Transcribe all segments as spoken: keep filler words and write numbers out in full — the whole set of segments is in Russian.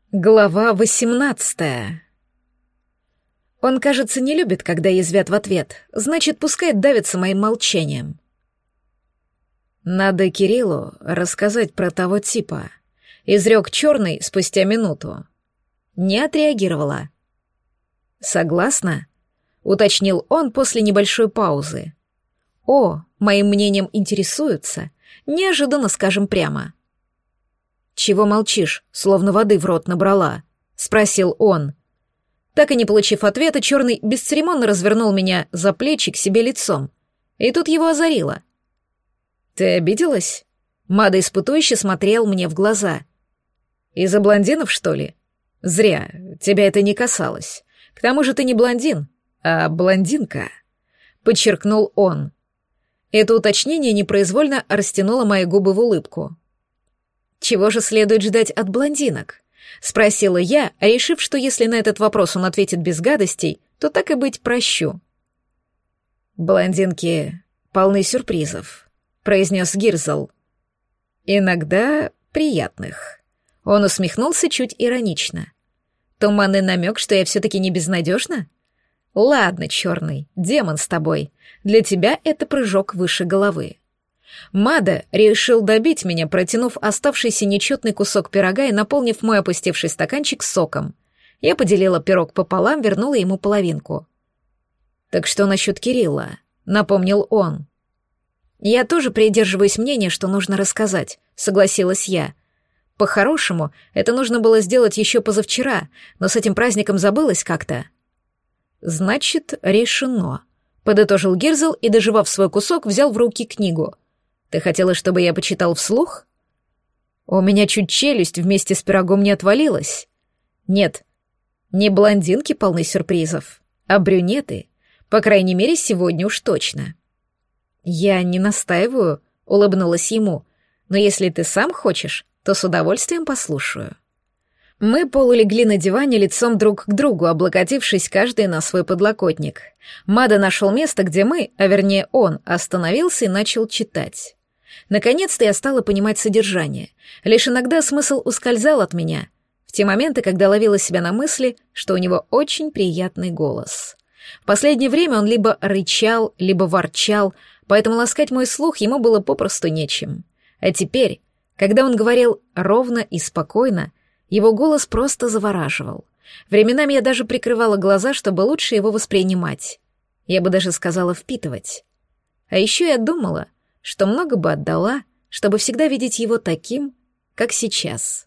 Глава восемнадцатая. Он, кажется, не любит, когда язвят в ответ, значит, пускай давится моим молчанием. Надо Кириллу рассказать про того типа. Изрек черный спустя минуту. Не отреагировала. Согласна? Уточнил он после небольшой паузы. О, моим мнением интересуются. Неожиданно скажем прямо. «Чего молчишь, словно воды в рот набрала?» — спросил он. Так и не получив ответа, черный бесцеремонно развернул меня за плечи к себе лицом. И тут его озарило. «Ты обиделась?» Мада испытующе смотрел мне в глаза. «Из-за блондинов, что ли? Зря, тебя это не касалось. К тому же ты не блондин, а блондинка», — подчеркнул он. Это уточнение непроизвольно растянуло мои губы в улыбку. «Чего же следует ждать от блондинок?» — спросила я, решив, что если на этот вопрос он ответит без гадостей, то так и быть прощу. «Блондинки полны сюрпризов», — произнес Гирзл. «Иногда приятных». Он усмехнулся чуть иронично. «Туманный намек, что я все-таки не безнадежна? Ладно, черный, демон с тобой. Для тебя это прыжок выше головы». Мада решил добить меня, протянув оставшийся нечетный кусок пирога и наполнив мой опустевший стаканчик соком. Я поделила пирог пополам, вернула ему половинку. «Так что насчет Кирилла?» — напомнил он. «Я тоже придерживаюсь мнения, что нужно рассказать», — согласилась я. «По-хорошему, это нужно было сделать еще позавчера, но с этим праздником забылось как-то». «Значит, решено», — подытожил Гирзл и, доживав свой кусок, взял в руки книгу. «Ты хотела, чтобы я почитал вслух?» У меня чуть челюсть вместе с пирогом не отвалилась. Нет, не блондинки полны сюрпризов, а брюнеты, по крайней мере, сегодня уж точно. «Я не настаиваю», — улыбнулась ему, «но если ты сам хочешь, то с удовольствием послушаю». Мы полулегли на диване лицом друг к другу, облокотившись каждый на свой подлокотник. Мада нашел место, где мы, а вернее он, остановился и начал читать. Наконец-то я стала понимать содержание. Лишь иногда смысл ускользал от меня, в те моменты, когда ловила себя на мысли, что у него очень приятный голос. В последнее время он либо рычал, либо ворчал, поэтому ласкать мой слух ему было попросту нечем. А теперь, когда он говорил ровно и спокойно, его голос просто завораживал. Временами я даже прикрывала глаза, чтобы лучше его воспринимать. Я бы даже сказала впитывать. А еще я думала, что много бы отдала, чтобы всегда видеть его таким, как сейчас.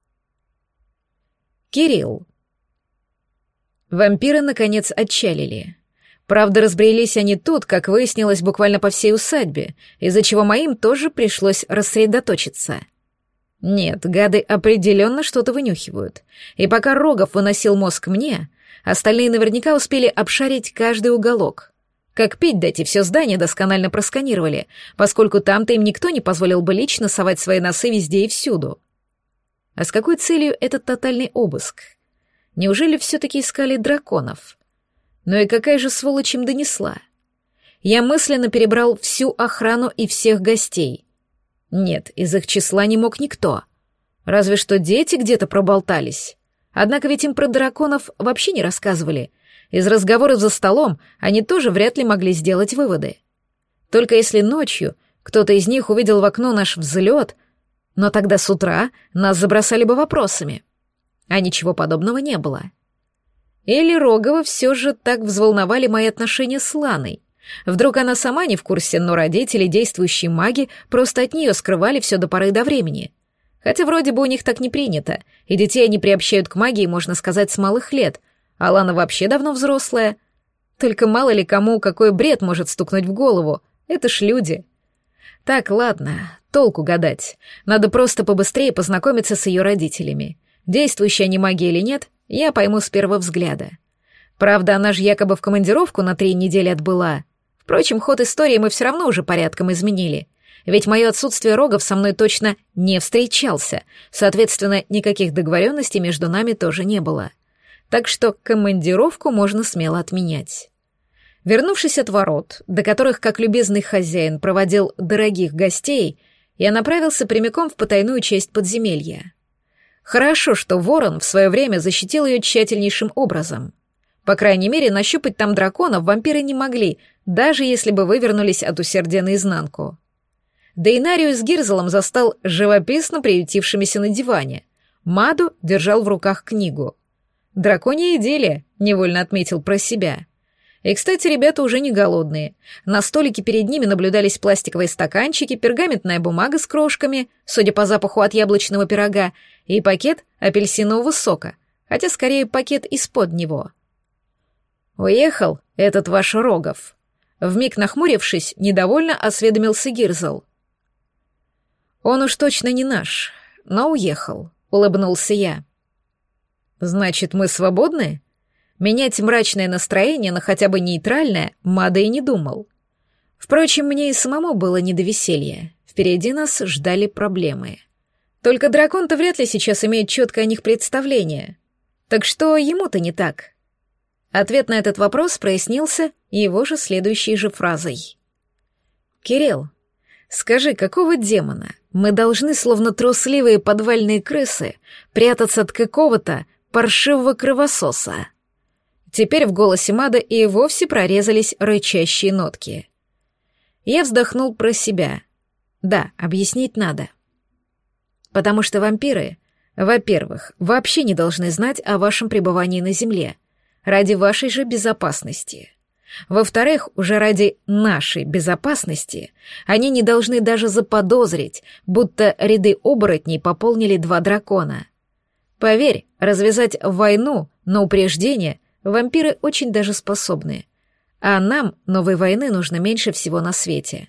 Кирилл. Вампиры, наконец, отчалили. Правда, разбрелись они тут, как выяснилось, буквально по всей усадьбе, из-за чего моим тоже пришлось рассредоточиться. Нет, гады определенно что-то вынюхивают. И пока Рогов выносил мозг мне, остальные наверняка успели обшарить каждый уголок. Как пить дать, и все здание досконально просканировали, поскольку там-то им никто не позволил бы лично совать свои носы везде и всюду. А с какой целью этот тотальный обыск? Неужели все-таки искали драконов? Ну и какая же сволочь им донесла? Я мысленно перебрал всю охрану и всех гостей. Нет, из их числа не мог никто. Разве что дети где-то проболтались. Однако ведь им про драконов вообще не рассказывали. Из разговоров за столом они тоже вряд ли могли сделать выводы. Только если ночью кто-то из них увидел в окно наш взлет, но тогда с утра нас забросали бы вопросами. А ничего подобного не было. Или Рогова все же так взволновали мои отношения с Ланой. Вдруг она сама не в курсе, но родители, действующие маги, просто от нее скрывали все до поры до времени. Хотя вроде бы у них так не принято, и детей они приобщают к магии, можно сказать, с малых лет, а Лана вообще давно взрослая. Только мало ли кому какой бред может стукнуть в голову, это ж люди. Так, ладно, толку гадать. Надо просто побыстрее познакомиться с ее родителями. Действующие они маги или нет, я пойму с первого взгляда. Правда, она же якобы в командировку на три недели отбыла. Впрочем, ход истории мы все равно уже порядком изменили. Ведь мое отсутствие Рогов со мной точно не встречался, соответственно, никаких договоренностей между нами тоже не было. Так что командировку можно смело отменять. Вернувшись от ворот, до которых, как любезный хозяин, проводил дорогих гостей, я направился прямиком в потайную часть подземелья. Хорошо, что ворон в свое время защитил ее тщательнейшим образом. По крайней мере, нащупать там драконов вампиры не могли, даже если бы вывернулись от усердия наизнанку. Дейнарию с Гирзелом застал живописно приютившимися на диване. Маду держал в руках книгу. «Драконья идиллия», — невольно отметил про себя. И, кстати, ребята уже не голодные. На столике перед ними наблюдались пластиковые стаканчики, пергаментная бумага с крошками, судя по запаху от яблочного пирога, и пакет апельсинового сока, хотя скорее пакет из-под него. «Уехал этот ваш Рогов», — вмиг нахмурившись, недовольно осведомился Гирзел. «Он уж точно не наш, но уехал», — улыбнулся я. «Значит, мы свободны?» Менять мрачное настроение на хотя бы нейтральное Мада и не думал. Впрочем, мне и самому было не до веселья. Впереди нас ждали проблемы. Только дракон-то вряд ли сейчас имеет четкое о них представление. Так что ему-то не так? Ответ на этот вопрос прояснился его же следующей же фразой. «Кирилл, скажи, какого демона мы должны, словно трусливые подвальные крысы, прятаться от какого-то паршивого кровососа?» Теперь в голосе Мада и вовсе прорезались рычащие нотки. Я вздохнул про себя. Да, объяснить надо. Потому что вампиры, во-первых, вообще не должны знать о вашем пребывании на Земле, ради вашей же безопасности. Во-вторых, уже ради нашей безопасности они не должны даже заподозрить, будто ряды оборотней пополнили два дракона. Поверь, развязать войну на упреждение вампиры очень даже способны, а нам новой войны нужно меньше всего на свете.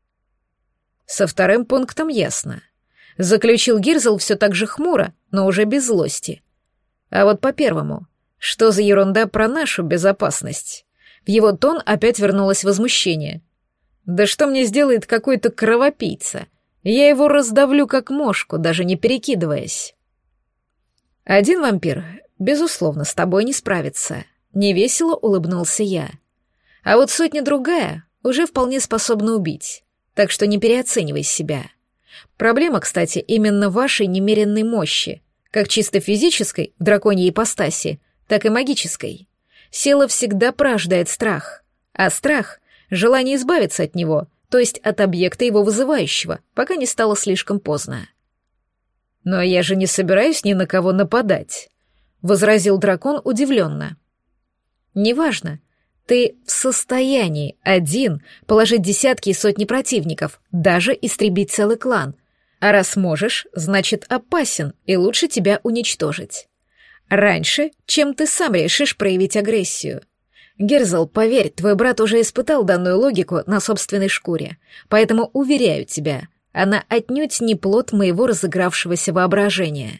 Со вторым пунктом ясно. Заключил Гирзел все так же хмуро, но уже без злости. А вот по первому, что за ерунда про нашу безопасность? В его тон опять вернулось возмущение. Да что мне сделает какой-то кровопийца? Я его раздавлю как мошку, даже не перекидываясь. Один вампир, безусловно, с тобой не справится. Невесело улыбнулся я. А вот сотня-другая уже вполне способна убить, так что не переоценивай себя. Проблема, кстати, именно в вашей немеренной мощи, как чисто физической, в драконьей ипостаси, так и магической. Сила всегда порождает страх, а страх — желание избавиться от него, то есть от объекта его вызывающего, пока не стало слишком поздно. «Но я же не собираюсь ни на кого нападать», — возразил дракон удивленно. «Неважно, ты в состоянии один положить десятки и сотни противников, даже истребить целый клан. А раз можешь, значит опасен, и лучше тебя уничтожить. Раньше, чем ты сам решишь проявить агрессию. Гирзел, поверь, твой брат уже испытал данную логику на собственной шкуре, поэтому уверяю тебя, она отнюдь не плод моего разыгравшегося воображения».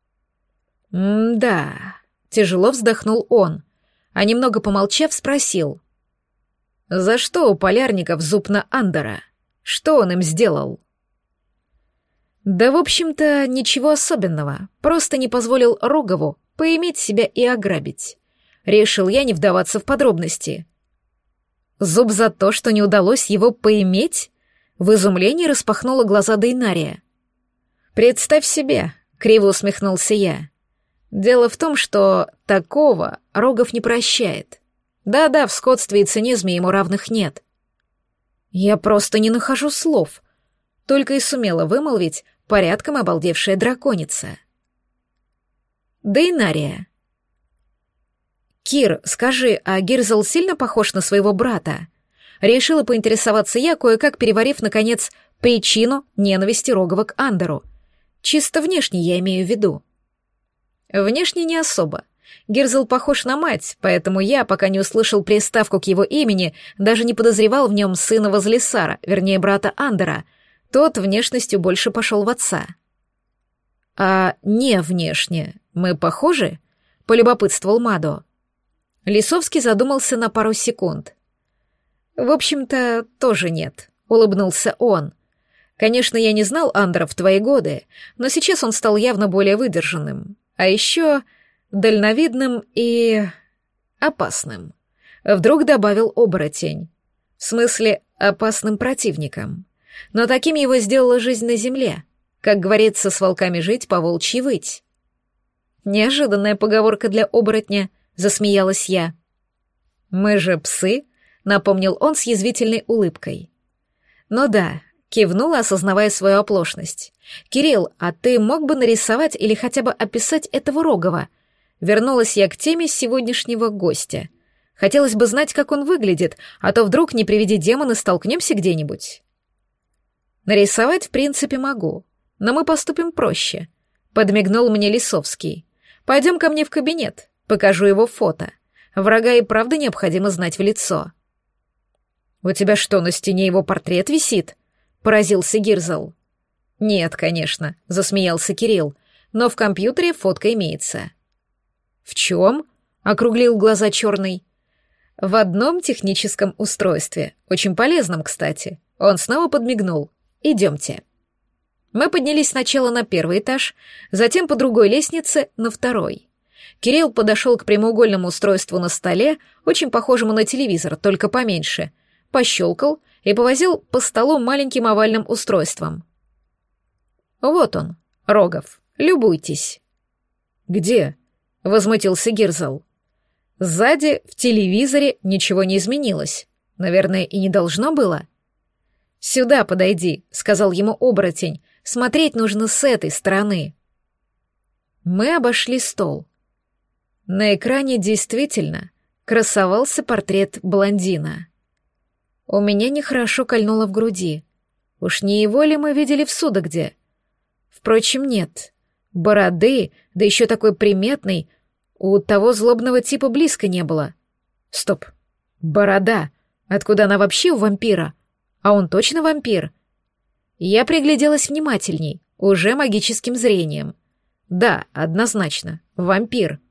«М-да», — тяжело вздохнул он, а немного помолчав спросил. «За что у полярников зуб на Андора? Что он им сделал?» «Да, в общем-то, ничего особенного, просто не позволил Рогову поиметь себя и ограбить. Решил я не вдаваться в подробности». «Зуб за то, что не удалось его поиметь?» В изумлении распахнула глаза Дейнария. «Представь себе», — криво усмехнулся я. «Дело в том, что такого Рогов не прощает. Да-да, в скотстве и цинизме ему равных нет». «Я просто не нахожу слов», — только и сумела вымолвить порядком обалдевшая драконица. Дейнария. «Кир, скажи, а Гирзел сильно похож на своего брата?» Решила поинтересоваться я, кое-как переварив, наконец, причину ненависти Рогова к Андору. Чисто внешне я имею в виду. Внешне не особо. Гирзел похож на мать, поэтому я, пока не услышал приставку к его имени, даже не подозревал в нем сына Возлисара, вернее, брата Андора. Тот внешностью больше пошел в отца. «А не внешне мы похожи?» — полюбопытствовал Мадо. Лисовский задумался на пару секунд. «В общем-то, тоже нет», — улыбнулся он. «Конечно, я не знал Андора в твои годы, но сейчас он стал явно более выдержанным, а еще дальновидным и опасным», — вдруг добавил оборотень. «В смысле, опасным противником. Но таким его сделала жизнь на земле. Как говорится, с волками жить, по волчьи выть». Неожиданная поговорка для оборотня, засмеялась я. Мы же псы, напомнил он с язвительной улыбкой. Ну да, кивнула, осознавая свою оплошность. Кирилл, а ты мог бы нарисовать или хотя бы описать этого Рогова? Вернулась я к теме сегодняшнего гостя. Хотелось бы знать, как он выглядит, а то вдруг, не приведи демона, столкнемся где-нибудь. Нарисовать, в принципе, могу, но мы поступим проще. Подмигнул мне Лисовский. Пойдем ко мне в кабинет, покажу его фото. Врага и правда необходимо знать в лицо. У тебя что, на стене его портрет висит? Поразился Гирзл. Нет, конечно, засмеялся Кирилл, но в компьютере фотка имеется. В чем? Округлил глаза черный. В одном техническом устройстве, очень полезном, кстати. Он снова подмигнул. Идемте. Мы поднялись сначала на первый этаж, затем по другой лестнице на второй. Кирилл подошел к прямоугольному устройству на столе, очень похожему на телевизор, только поменьше, пощелкал и повозил по столу маленьким овальным устройством. Вот он, Рогов, любуйтесь. Где? Возмутился Гирзл. Сзади, в телевизоре, ничего не изменилось. Наверное, и не должно было. «Сюда подойди», — сказал ему оборотень. «Смотреть нужно с этой стороны». Мы обошли стол. На экране действительно красовался портрет блондина. У меня нехорошо кольнуло в груди. Уж не его ли мы видели в Судогде? Впрочем, нет. Бороды, да еще такой приметный, у того злобного типа близко не было. Стоп. Борода. Откуда она вообще у вампира? А он точно вампир? Я пригляделась внимательней, уже магическим зрением. Да, однозначно, вампир.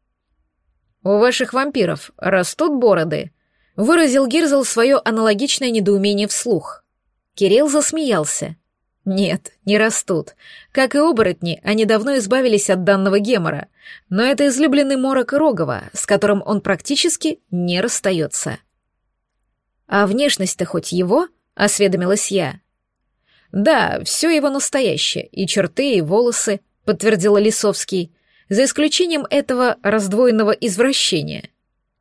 «У ваших вампиров растут бороды?» — выразил Гирзл свое аналогичное недоумение вслух. Кирилл засмеялся. «Нет, не растут. Как и оборотни, они давно избавились от данного гемора, но это излюбленный морок Рогова, с которым он практически не расстается». «А внешность-то хоть его?» — осведомилась я. «Да, все его настоящее, и черты, и волосы», — подтвердила Лисовский, за исключением этого раздвоенного извращения.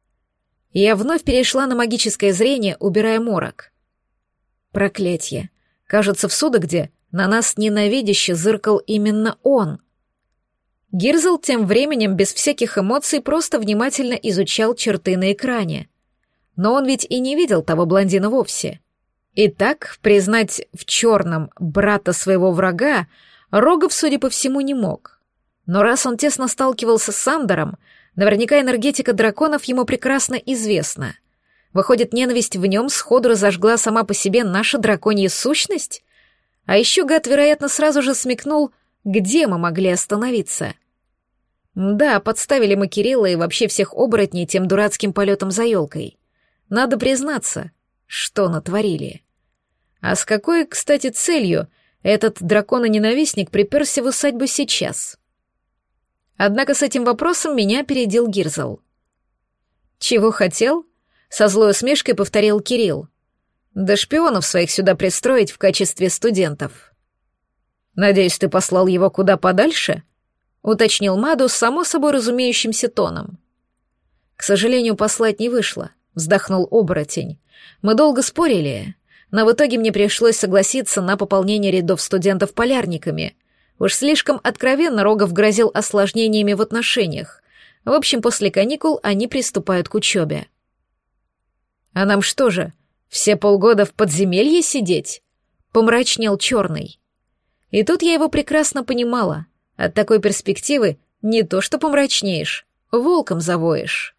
Я вновь перешла на магическое зрение, убирая морок. Проклятье. Кажется, в Судогде на нас ненавидяще зыркал именно он. Гирзл тем временем без всяких эмоций просто внимательно изучал черты на экране. Но он ведь и не видел того блондина вовсе. Итак, признать в черном брата своего врага Рогов, судя по всему, не мог. Но раз он тесно сталкивался с Андером, наверняка энергетика драконов ему прекрасно известна. Выходит, ненависть в нем сходу разожгла сама по себе наша драконья сущность? А еще гад, вероятно, сразу же смекнул, где мы могли остановиться. Да, подставили мы Кирилла и вообще всех оборотней тем дурацким полетом за елкой. Надо признаться, что натворили. А с какой, кстати, целью этот дракона-ненавистник приперся в усадьбу сейчас? Однако с этим вопросом меня опередил Гирзл. «Чего хотел?» — со злой усмешкой повторил Кирилл. «Да шпионов своих сюда пристроить в качестве студентов». «Надеюсь, ты послал его куда подальше?» — уточнил Маду с само собой разумеющимся тоном. «К сожалению, послать не вышло», — вздохнул оборотень. «Мы долго спорили, но в итоге мне пришлось согласиться на пополнение рядов студентов полярниками. Уж слишком откровенно Рогов грозил осложнениями в отношениях. В общем, после каникул они приступают к учебе». «А нам что же, все полгода в подземелье сидеть?» — помрачнел черный. И тут я его прекрасно понимала. От такой перспективы не то что помрачнеешь, волком завоешь.